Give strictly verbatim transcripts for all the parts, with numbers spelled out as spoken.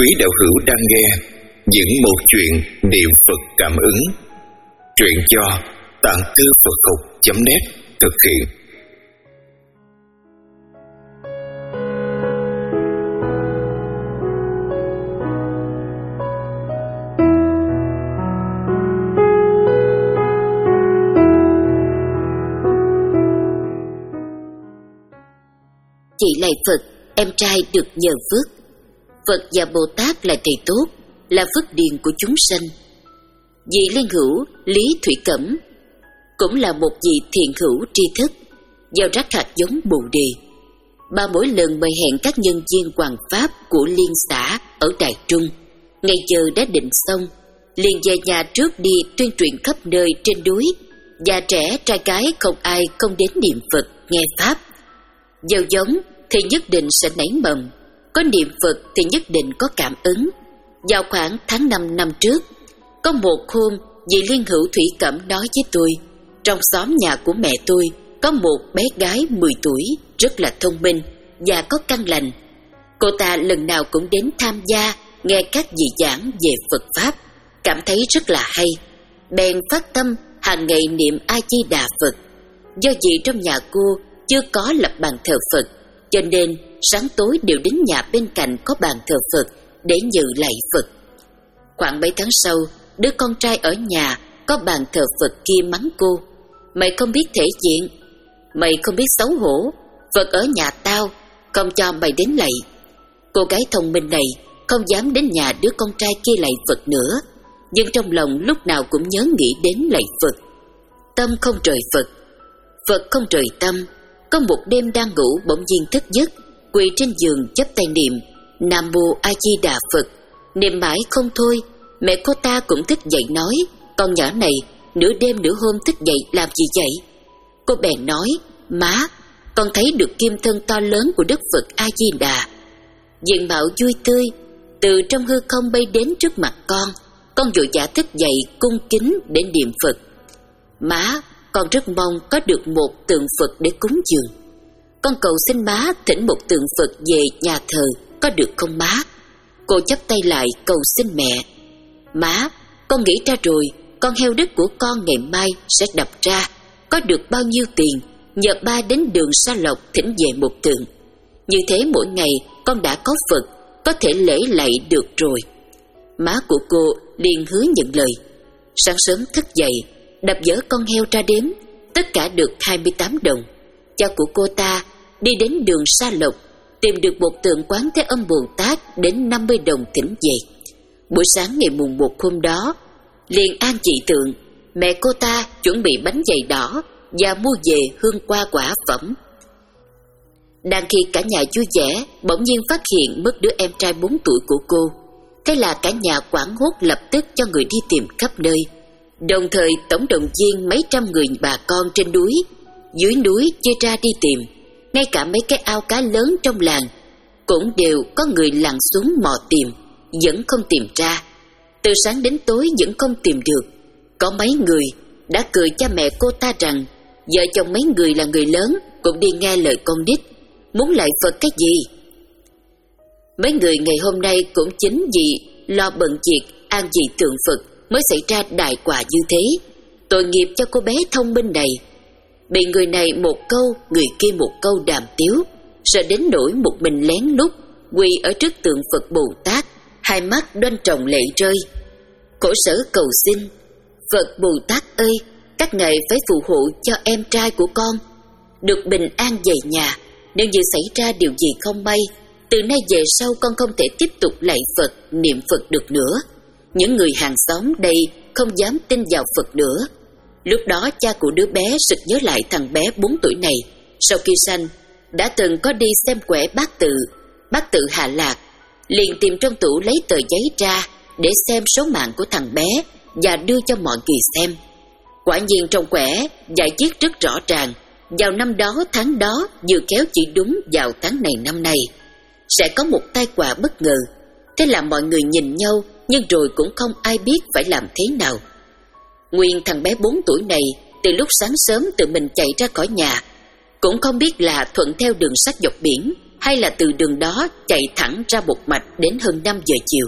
Quý đạo hữu đang nghe những một chuyện niệm Phật cảm ứng. Truyện do tạng thư Phật học chấm net thực hiện. Chị lạy Phật, em trai được nhờ phước. Phật và Bồ Tát là thầy tốt, là phước điền của chúng sanh. Vị liên hữu Lý Thủy Cẩm cũng là một vị thiện hữu tri thức, gieo rắc hạt giống Bồ Đề. Bà mỗi lần mời hẹn các nhân viên hoàng pháp của liên xã ở Đài Trung, ngày giờ đã định xong, liền về nhà trước đi tuyên truyền khắp nơi trên núi. Già trẻ trai gái không ai không đến niệm Phật nghe pháp. Gieo giống thì nhất định sẽ nảy mầm, có niệm Phật thì nhất định có cảm ứng. Vào khoảng tháng năm năm trước, có một hôm vị liên hữu Thủy Cẩm nói với tôi, trong xóm nhà của mẹ tôi có một bé gái mười tuổi rất là thông minh và có căn lành. Cô ta lần nào cũng đến tham gia nghe các vị giảng về Phật pháp, cảm thấy rất là hay, bèn phát tâm hàng ngày niệm A Di Đà Phật. Do vì trong nhà cô chưa có lập bàn thờ Phật, cho nên sáng tối đều đến nhà bên cạnh có bàn thờ Phật để dự lạy Phật. Khoảng mấy tháng sau, đứa con trai ở nhà có bàn thờ Phật kia mắng cô, mày không biết thể diện, mày không biết xấu hổ, Phật ở nhà tao, không cho mày đến lạy. Cô gái thông minh này không dám đến nhà đứa con trai kia lạy Phật nữa, nhưng trong lòng lúc nào cũng nhớ nghĩ đến lạy Phật. Tâm không rời Phật, Phật không rời tâm. Có một đêm đang ngủ bỗng nhiên thức giấc, quỳ trên giường chắp tay niệm Nam Mô A Di Đà Phật. Niệm mãi không thôi, mẹ cô ta cũng thức dậy nói, con nhỏ này nửa đêm nửa hôm thức dậy làm gì vậy? Cô bèn nói, má, con thấy được kim thân to lớn của Đức Phật A Di Đà, diện mạo vui tươi, từ trong hư không bay đến trước mặt con. Con vội vã thức dậy cung kính để niệm Phật. Má, con rất mong có được một tượng Phật để cúng dường. Con cầu xin má thỉnh một tượng Phật về nhà thờ, có được không má? Cô chắp tay lại cầu xin mẹ. Má, con nghĩ ra rồi, con heo đất của con ngày mai sẽ đập ra. Có được bao nhiêu tiền, nhờ ba đến đường Sa Lộc thỉnh về một tượng. Như thế mỗi ngày con đã có Phật, có thể lễ lạy được rồi. Má của cô liền hứa nhận lời. Sáng sớm thức dậy, đập dỡ con heo ra đếm, tất cả được hai mươi tám đồng. Cha của cô ta đi đến đường Sa Lộc, tìm được một tượng Quán Thế Âm Bồ Tát đến năm mươi đồng thỉnh về. Buổi sáng ngày mùng một hôm đó, liền an trị tượng, mẹ cô ta chuẩn bị bánh dày đỏ và mua về hương hoa quả phẩm. Đang khi cả nhà vui vẻ, bỗng nhiên phát hiện mất đứa em trai bốn tuổi của cô. Thế là cả nhà hoảng hốt lập tức cho người đi tìm khắp nơi, đồng thời tổng động viên mấy trăm người bà con trên núi, dưới núi chia ra đi tìm. Ngay cả mấy cái ao cá lớn trong làng cũng đều có người lặn xuống mò tìm, vẫn không tìm ra. Từ sáng đến tối vẫn không tìm được. Có mấy người đã cười cha mẹ cô ta rằng vợ chồng mấy người là người lớn cũng đi nghe lời con nít, muốn lạy Phật cái gì. Mấy người ngày hôm nay cũng chính vì lo bận việc an vị tượng Phật mới xảy ra đại quả như thế. Tội nghiệp cho cô bé thông minh này, bị người này một câu, người kia một câu đàm tiếu, sợ đến nỗi một mình lén lút quỳ ở trước tượng Phật Bồ Tát, hai mắt đoan trọng lệ rơi, khổ sở cầu xin: Phật Bồ Tát ơi, các ngài phải phù hộ cho em trai của con được bình an về nhà. Nếu như xảy ra điều gì không may, từ nay về sau con không thể tiếp tục lạy Phật, niệm Phật được nữa. Những người hàng xóm đây không dám tin vào Phật nữa. Lúc đó cha của đứa bé sực nhớ lại thằng bé bốn tuổi này, sau khi sanh đã từng có đi xem quẻ bát tự, bát tự hạ lạc, liền tìm trong tủ lấy tờ giấy ra để xem số mạng của thằng bé và đưa cho mọi người xem. Quả nhiên trong quẻ giải viết rất rõ ràng, vào năm đó tháng đó, vừa khéo chỉ đúng vào tháng này năm này sẽ có một tai họa bất ngờ. Thế là mọi người nhìn nhau, nhưng rồi cũng không ai biết phải làm thế nào. Nguyên thằng bé bốn tuổi này từ lúc sáng sớm tự mình chạy ra khỏi nhà, cũng không biết là thuận theo đường sắt dọc biển hay là từ đường đó chạy thẳng ra một mạch đến hơn năm giờ chiều.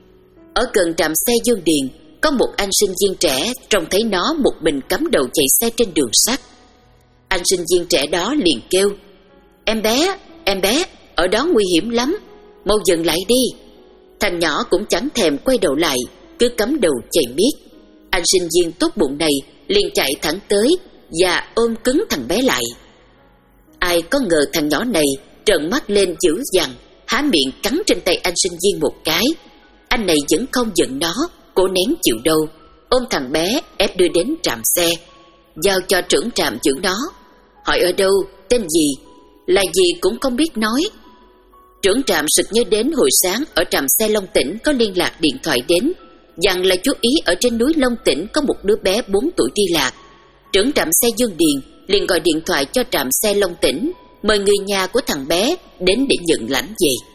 Ở gần trạm xe Dương Điền, có một anh sinh viên trẻ trông thấy nó một mình cắm đầu chạy xe trên đường sắt. Anh sinh viên trẻ đó liền kêu: Em bé, em bé, ở đó nguy hiểm lắm, mau dừng lại đi. Thằng nhỏ cũng chẳng thèm quay đầu lại, cứ cắm đầu chạy miết. Anh sinh viên tốt bụng này liền chạy thẳng tới và ôm cứng thằng bé lại. Ai có ngờ thằng nhỏ này trợn mắt lên dữ dằn, há miệng cắn trên tay anh sinh viên một cái. Anh này vẫn không giận nó, cố nén chịu đâu, ôm thằng bé ép đưa đến trạm xe, giao cho trưởng trạm giữ nó. Hỏi ở đâu, tên gì, là gì cũng không biết nói. Trưởng trạm sực nhớ đến hồi sáng ở trạm xe Long Tỉnh có liên lạc điện thoại đến, dặn là chú ý ở trên núi Long Tỉnh có một đứa bé bốn tuổi đi lạc. Trưởng trạm xe Dương Điền liền gọi điện thoại cho trạm xe Long Tỉnh, mời người nhà của thằng bé đến để nhận lãnh về.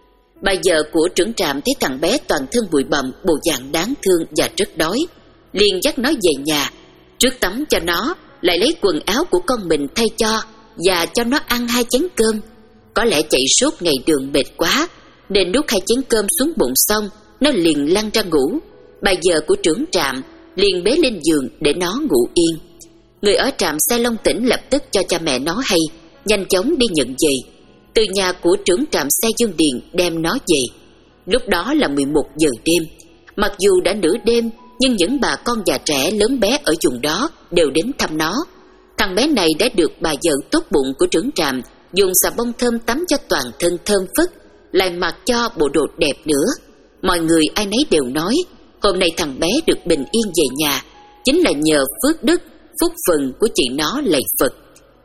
Bà vợ của trưởng trạm thấy thằng bé toàn thân bụi bặm, bộ dạng đáng thương và rất đói, liền dắt nó về nhà, trước tắm cho nó, lại lấy quần áo của con mình thay cho và cho nó ăn hai chén cơm. Có lẽ chạy suốt ngày đường mệt quá, nên đút hai chén cơm xuống bụng xong, nó liền lăn ra ngủ. Bà vợ của trưởng trạm liền bế lên giường để nó ngủ yên. Người ở trạm xe Long Tỉnh lập tức cho cha mẹ nó hay, nhanh chóng đi nhận về. Từ nhà của trưởng trạm xe Dương Điền đem nó về. Lúc đó là mười một giờ đêm. Mặc dù đã nửa đêm, nhưng những bà con già trẻ lớn bé ở vùng đó đều đến thăm nó. Thằng bé này đã được bà vợ tốt bụng của trưởng trạm dùng xà bông thơm tắm cho toàn thân thơm phức, lại mặc cho bộ đồ đẹp nữa. Mọi người ai nấy đều nói hôm nay thằng bé được bình yên về nhà chính là nhờ phước đức, phúc phần của chị nó lạy Phật.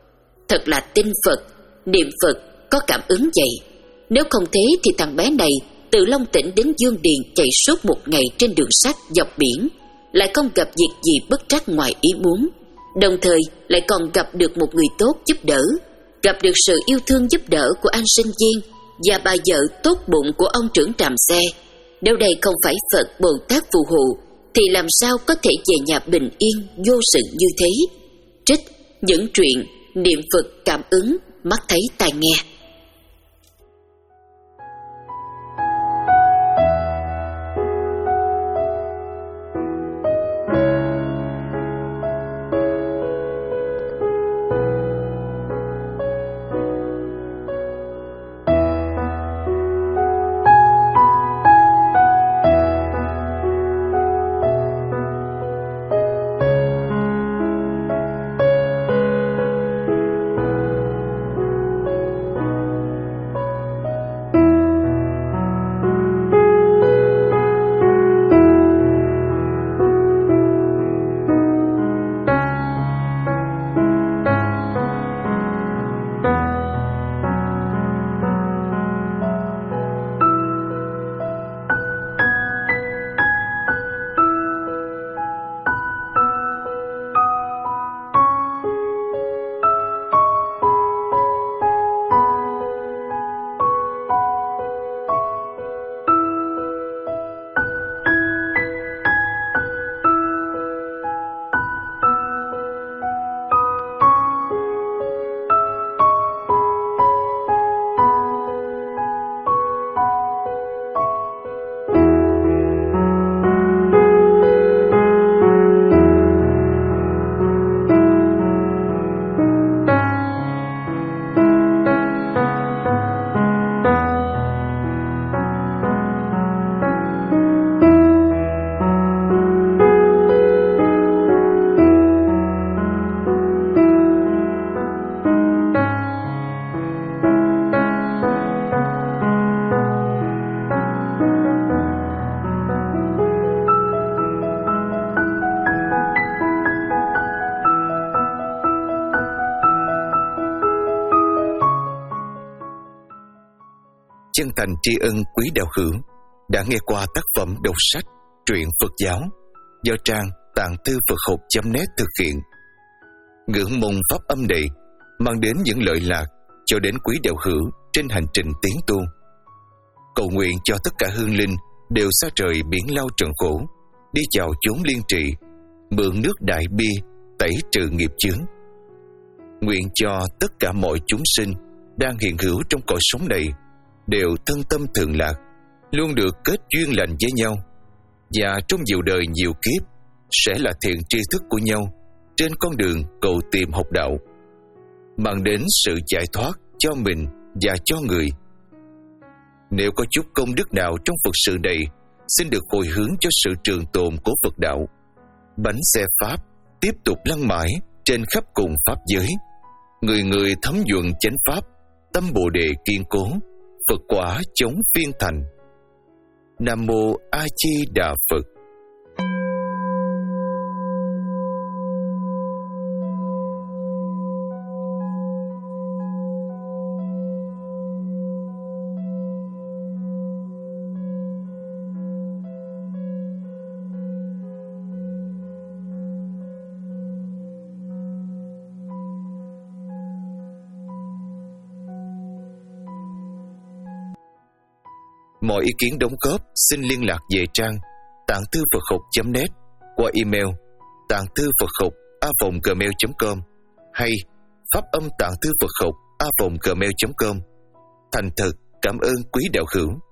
Thật là tin Phật, niệm Phật, có cảm ứng vậy. Nếu không thế thì thằng bé này từ Long Tỉnh đến Dương Điền chạy suốt một ngày trên đường sắt dọc biển, lại không gặp việc gì bất trắc ngoài ý muốn, đồng thời lại còn gặp được một người tốt giúp đỡ, gặp được sự yêu thương giúp đỡ của anh sinh viên và bà vợ tốt bụng của ông trưởng trạm xe. Nếu đây không phải Phật Bồ Tát phù hộ thì làm sao có thể về nhà bình yên vô sự như thế. Trích những truyện niệm Phật cảm ứng, mắt thấy tai nghe. Chân thành tri ân quý đạo hữu đã nghe qua tác phẩm đọc sách truyện Phật giáo do trang tạng thư Phật học chấm net thực hiện. Ngưỡng mong pháp âm này mang đến những lợi lạc cho đến quý đạo hữu trên hành trình tiến tu. Cầu nguyện cho tất cả hương linh đều xa rời biển lao trần khổ, đi vào chốn liên trị, mượn nước đại bi tẩy trừ nghiệp chướng. Nguyện cho tất cả mọi chúng sinh đang hiện hữu trong cõi sống này đều thân tâm thường lạc, luôn được kết duyên lành với nhau, và trong nhiều đời nhiều kiếp sẽ là thiện tri thức của nhau trên con đường cầu tìm học đạo, mang đến sự giải thoát cho mình và cho người. Nếu có chút công đức nào trong Phật sự này, xin được hồi hướng cho sự trường tồn của Phật đạo. Bánh xe Pháp tiếp tục lăn mãi trên khắp cùng Pháp giới, người người thấm nhuận chánh Pháp, tâm Bồ Đề kiên cố, Phật quả chống phiên thành. Nam Mô A Di Đà Phật. Mọi ý kiến đóng góp xin liên lạc về trang tạng thư Phật học chấm net qua email tạng thư Phật học a vòng gmail chấm com hay pháp âm tạng thư Phật học a vòng gmail chấm com. Thành thật cảm ơn quý đạo hữu.